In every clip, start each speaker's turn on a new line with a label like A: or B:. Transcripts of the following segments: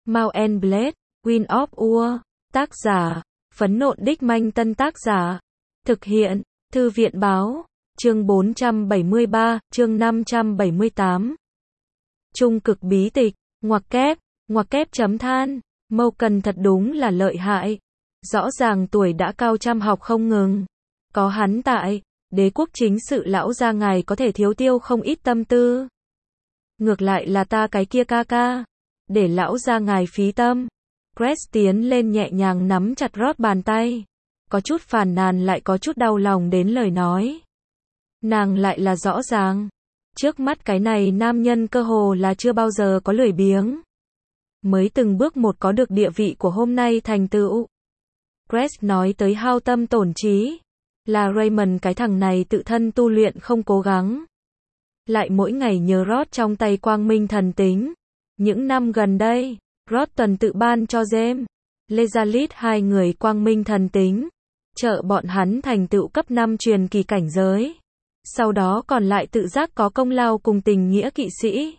A: Mount and Blade, Wind of War. Tác giả, Phấn Nộn Đích Manh. Tân tác giả, thực hiện, Thư viện Báo. Chương 473, chương 578. Trung cực bí tịch, ngoặc kép chấm than, Mâu Cần thật đúng là lợi hại. Rõ ràng tuổi đã cao chăm học không ngừng. Có hắn tại, đế quốc chính sự lão gia ngài có thể thiếu tiêu không ít tâm tư. Ngược lại là ta cái kia ca, để lão gia ngài phí tâm. Grace tiến lên nhẹ nhàng nắm chặt Rod bàn tay. Có chút phàn nàn lại có chút đau lòng đến lời nói. Nàng lại là rõ ràng. Trước mắt cái này nam nhân cơ hồ là chưa bao giờ có lười biếng. Mới từng bước một có được địa vị của hôm nay thành tựu. Grace nói tới hao tâm tổn trí. Là Raymond cái thằng này tự thân tu luyện không cố gắng. Lại mỗi ngày nhớ Rod trong tay quang minh thần tính. Những năm gần đây, Rod tuần tự ban cho James, Lezalit hai người quang minh thần tính. Trợ bọn hắn thành tựu cấp 5 truyền kỳ cảnh giới. Sau đó còn lại tự giác có công lao cùng tình nghĩa kỵ sĩ.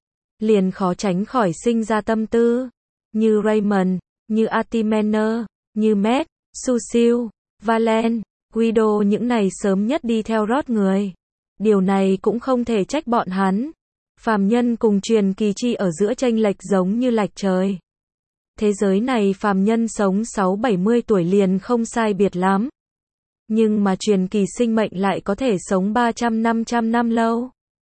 A: Liền khó tránh khỏi sinh ra tâm tư. Như Raymond, như Artimener, như Matt, Susil, Valen, Guido những này sớm nhất đi theo Rod người. Điều này cũng không thể trách bọn hắn. Phàm nhân cùng truyền kỳ chi ở giữa chênh lệch giống như lệch trời. Thế giới này phàm nhân sống 60-70 tuổi liền không sai biệt lắm. Nhưng mà truyền kỳ sinh mệnh lại có thể sống 300-500 năm lâu.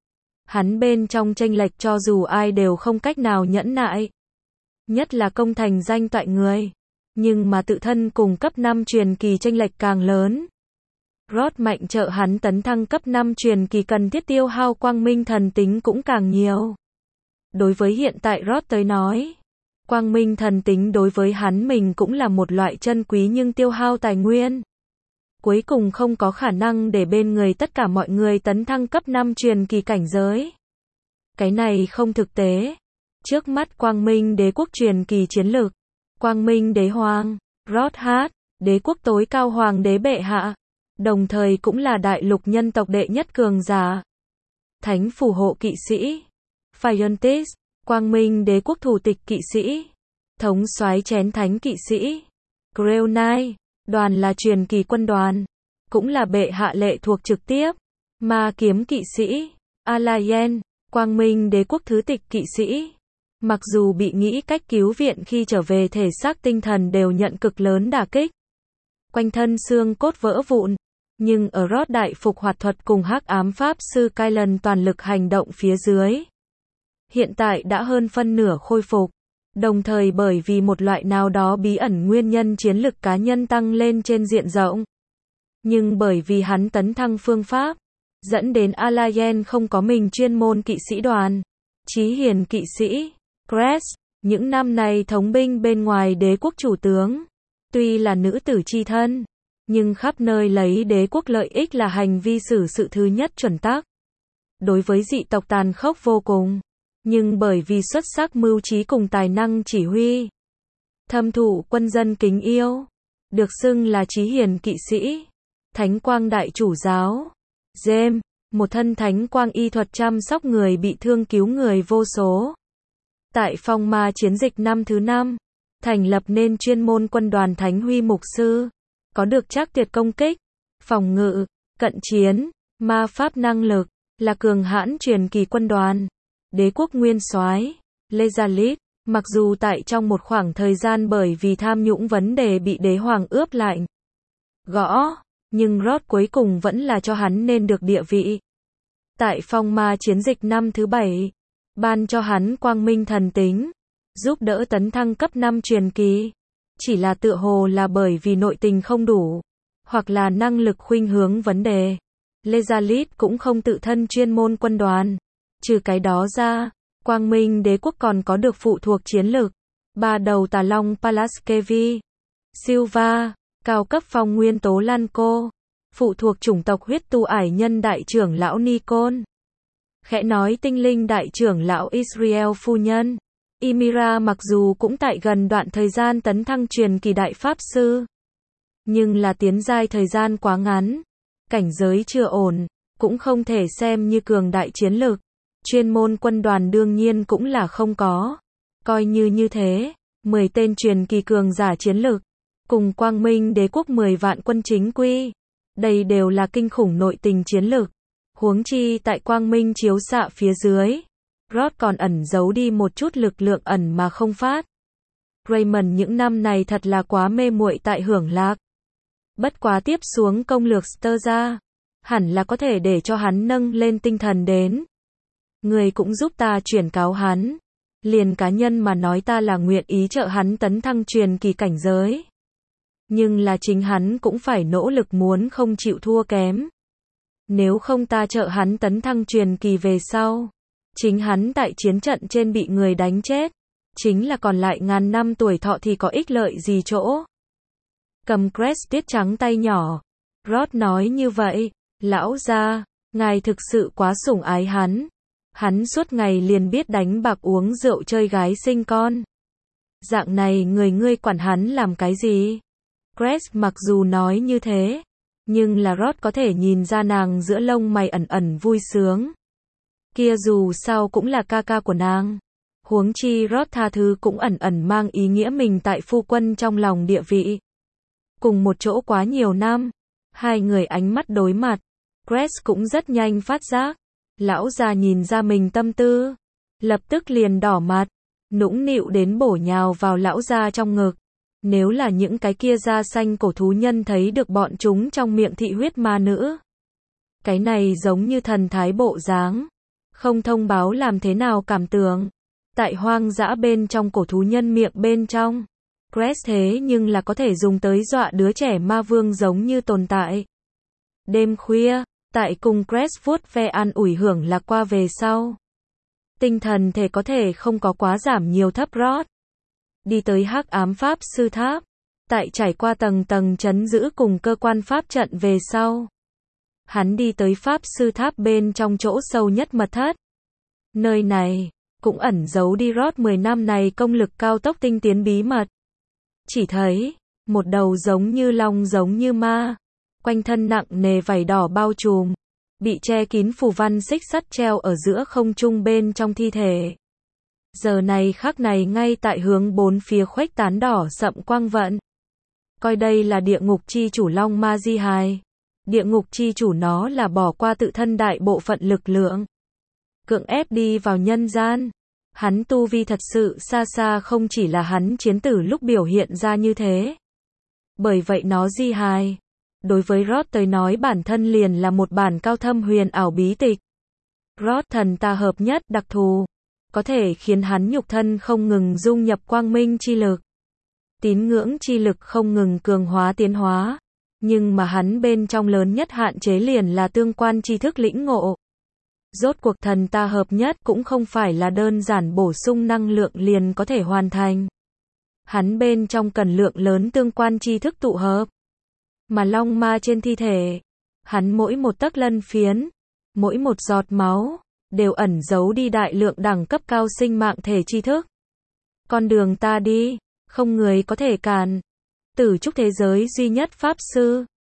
A: Hắn bên trong chênh lệch cho dù ai đều không cách nào nhẫn nại. Nhất là công thành danh toại người. Nhưng mà tự thân cùng cấp 5 truyền kỳ chênh lệch càng lớn. Rod mạnh trợ hắn tấn thăng cấp 5 truyền kỳ cần thiết tiêu hao quang minh thần tính cũng càng nhiều. Đối với hiện tại Rod tới nói, quang minh thần tính đối với hắn mình cũng là một loại chân quý nhưng tiêu hao tài nguyên. Cuối cùng không có khả năng để bên người tất cả mọi người tấn thăng cấp 5 truyền kỳ cảnh giới. Cái này không thực tế. Trước mắt quang minh đế quốc truyền kỳ chiến lược, quang minh đế hoàng, Rod Hát, đế quốc tối cao hoàng đế bệ hạ. Đồng thời cũng là đại lục nhân tộc đệ nhất cường giả. Thánh phù hộ kỵ sĩ, Phiontis, quang minh đế quốc thủ tịch kỵ sĩ, thống soái chén thánh kỵ sĩ, Grail Knight, đoàn là truyền kỳ quân đoàn, cũng là bệ hạ lệ thuộc trực tiếp, ma kiếm kỵ sĩ, Alayen, quang minh đế quốc thứ tịch kỵ sĩ. Mặc dù bị nghĩ cách cứu viện khi trở về thể xác tinh thần đều nhận cực lớn đả kích. Quanh thân xương cốt vỡ vụn. Nhưng ở Rod đại phục hoạt thuật cùng hắc ám pháp sư Kylan toàn lực hành động phía dưới. Hiện tại đã hơn phân nửa khôi phục. Đồng thời bởi vì một loại nào đó bí ẩn nguyên nhân chiến lực cá nhân tăng lên trên diện rộng. Nhưng bởi vì hắn tấn thăng phương pháp, dẫn đến Alayen không có mình chuyên môn kỵ sĩ đoàn. Chí hiền kỵ sĩ, Crest, những năm này thống binh bên ngoài đế quốc chủ tướng. Tuy là nữ tử chi thân. Nhưng khắp nơi lấy đế quốc lợi ích là hành vi xử sự thứ nhất chuẩn tắc. Đối với dị tộc tàn khốc vô cùng. Nhưng bởi vì xuất sắc mưu trí cùng tài năng chỉ huy. Thâm thụ quân dân kính yêu. Được xưng là chí hiền kỵ sĩ. Thánh quang đại chủ giáo. James, một thân thánh quang y thuật chăm sóc người bị thương cứu người vô số. Tại phong ma chiến dịch năm thứ 5. Thành lập nên chuyên môn quân đoàn thánh huy mục sư. Có được trác tuyệt công kích, phòng ngự, cận chiến, ma pháp năng lực, là cường hãn truyền kỳ quân đoàn. Đế quốc nguyên soái, Lezalit, mặc dù tại trong một khoảng thời gian bởi vì tham nhũng vấn đề bị đế hoàng ướp lạnh. Gõ, nhưng Rod cuối cùng vẫn là cho hắn nên được địa vị. Tại phong ma chiến dịch năm thứ 7, ban cho hắn quang minh thần tính, giúp đỡ tấn thăng cấp 5 truyền kỳ. Chỉ là tựa hồ là bởi vì nội tình không đủ, hoặc là năng lực khuynh hướng vấn đề. Lezalit cũng không tự thân chuyên môn quân đoàn. Trừ cái đó ra, quang minh đế quốc còn có được phụ thuộc chiến lược. 3 đầu tà long Palaskevi, Silva, cao cấp phong nguyên tố Lanco, phụ thuộc chủng tộc huyết tu ải nhân đại trưởng lão Nikon. Khẽ nói tinh linh đại trưởng lão Israel phu nhân. Ymira mặc dù cũng tại gần đoạn thời gian tấn thăng truyền kỳ đại pháp sư. Nhưng là tiến giai thời gian quá ngắn. Cảnh giới chưa ổn. Cũng không thể xem như cường đại chiến lược. Chuyên môn quân đoàn đương nhiên cũng là không có. Coi như thế, 10 tên truyền kỳ cường giả chiến lực, cùng Quang Minh Đế quốc 10 vạn quân chính quy. Đây đều là kinh khủng nội tình chiến lực. Huống chi tại Quang Minh chiếu xạ phía dưới, Rod còn ẩn giấu đi một chút lực lượng ẩn mà không phát. Raymond những năm này thật là quá mê muội tại hưởng lạc. Bất quá tiếp xuống công lược Star ra, hẳn là có thể để cho hắn nâng lên tinh thần đến. Người cũng giúp ta chuyển cáo hắn. Liền cá nhân mà nói ta là nguyện ý trợ hắn tấn thăng truyền kỳ cảnh giới. Nhưng là chính hắn cũng phải nỗ lực muốn không chịu thua kém. Nếu không ta trợ hắn tấn thăng truyền kỳ về sau. Chính hắn tại chiến trận trên bị người đánh chết. Chính là còn lại ngàn năm tuổi thọ thì có ích lợi gì chỗ. Cầm crest tiết trắng tay nhỏ. Rod nói như vậy, lão gia, ngài thực sự quá sủng ái hắn. Hắn suốt ngày liền biết đánh bạc uống rượu chơi gái sinh con. Dạng này ngươi quản hắn làm cái gì? Crest mặc dù nói như thế, nhưng là Rod có thể nhìn ra nàng giữa lông mày ẩn ẩn vui sướng. Kia dù sao cũng là ca ca của nàng. Huống chi Rod tha thứ cũng ẩn ẩn mang ý nghĩa mình tại phu quân trong lòng địa vị. Cùng một chỗ quá nhiều năm, hai người ánh mắt đối mặt. Crest cũng rất nhanh phát giác. Lão già nhìn ra mình tâm tư, lập tức liền đỏ mặt, nũng nịu đến bổ nhào vào lão già trong ngực. Nếu là những cái kia da xanh cổ thú nhân thấy được bọn chúng trong miệng thị huyết ma nữ. Cái này giống như thần thái bộ dáng, không thông báo làm thế nào cảm tưởng. Tại hoang dã bên trong cổ thú nhân miệng bên trong, Crest thế nhưng là có thể dùng tới dọa đứa trẻ ma vương giống như tồn tại. Đêm khuya, tại cùng Crest vuốt ve an ủi hưởng lạc qua về sau. Tinh thần thể có thể không có quá giảm nhiều thấp Rod. Đi tới hắc ám pháp sư tháp. Tại trải qua tầng tầng trấn giữ cùng cơ quan pháp trận về sau. Hắn đi tới pháp sư tháp bên trong chỗ sâu nhất mật thất. Nơi này, cũng ẩn giấu đi Rod 10 năm này công lực cao tốc tinh tiến bí mật. Chỉ thấy, một đầu giống như long giống như ma. Quanh thân nặng nề vảy đỏ bao trùm, bị che kín phù văn xích sắt treo ở giữa không trung bên trong thi thể. Giờ này khắc này ngay tại hướng bốn phía khuếch tán đỏ sậm quang vận. Coi đây là địa ngục chi chủ Long Ma Di Hài. Địa ngục chi chủ nó là bỏ qua tự thân đại bộ phận lực lượng, cưỡng ép đi vào nhân gian. Hắn tu vi thật sự xa xa không chỉ là hắn chiến tử lúc biểu hiện ra như thế. Bởi vậy nó Di Hài. Đối với Rod tới nói bản thân liền là một bản cao thâm huyền ảo bí tịch. Rod thần ta hợp nhất đặc thù, có thể khiến hắn nhục thân không ngừng dung nhập quang minh chi lực. Tín ngưỡng chi lực không ngừng cường hóa tiến hóa. Nhưng mà hắn bên trong lớn nhất hạn chế liền là tương quan tri thức lĩnh ngộ. Rốt cuộc thần ta hợp nhất cũng không phải là đơn giản bổ sung năng lượng liền có thể hoàn thành. Hắn bên trong cần lượng lớn tương quan tri thức tụ hợp. Mà long ma trên thi thể, hắn mỗi một tấc lân phiến, mỗi một giọt máu, đều ẩn giấu đi đại lượng đẳng cấp cao sinh mạng thể tri thức. Con đường ta đi, không người có thể cản. Tử trúc thế giới duy nhất pháp sư,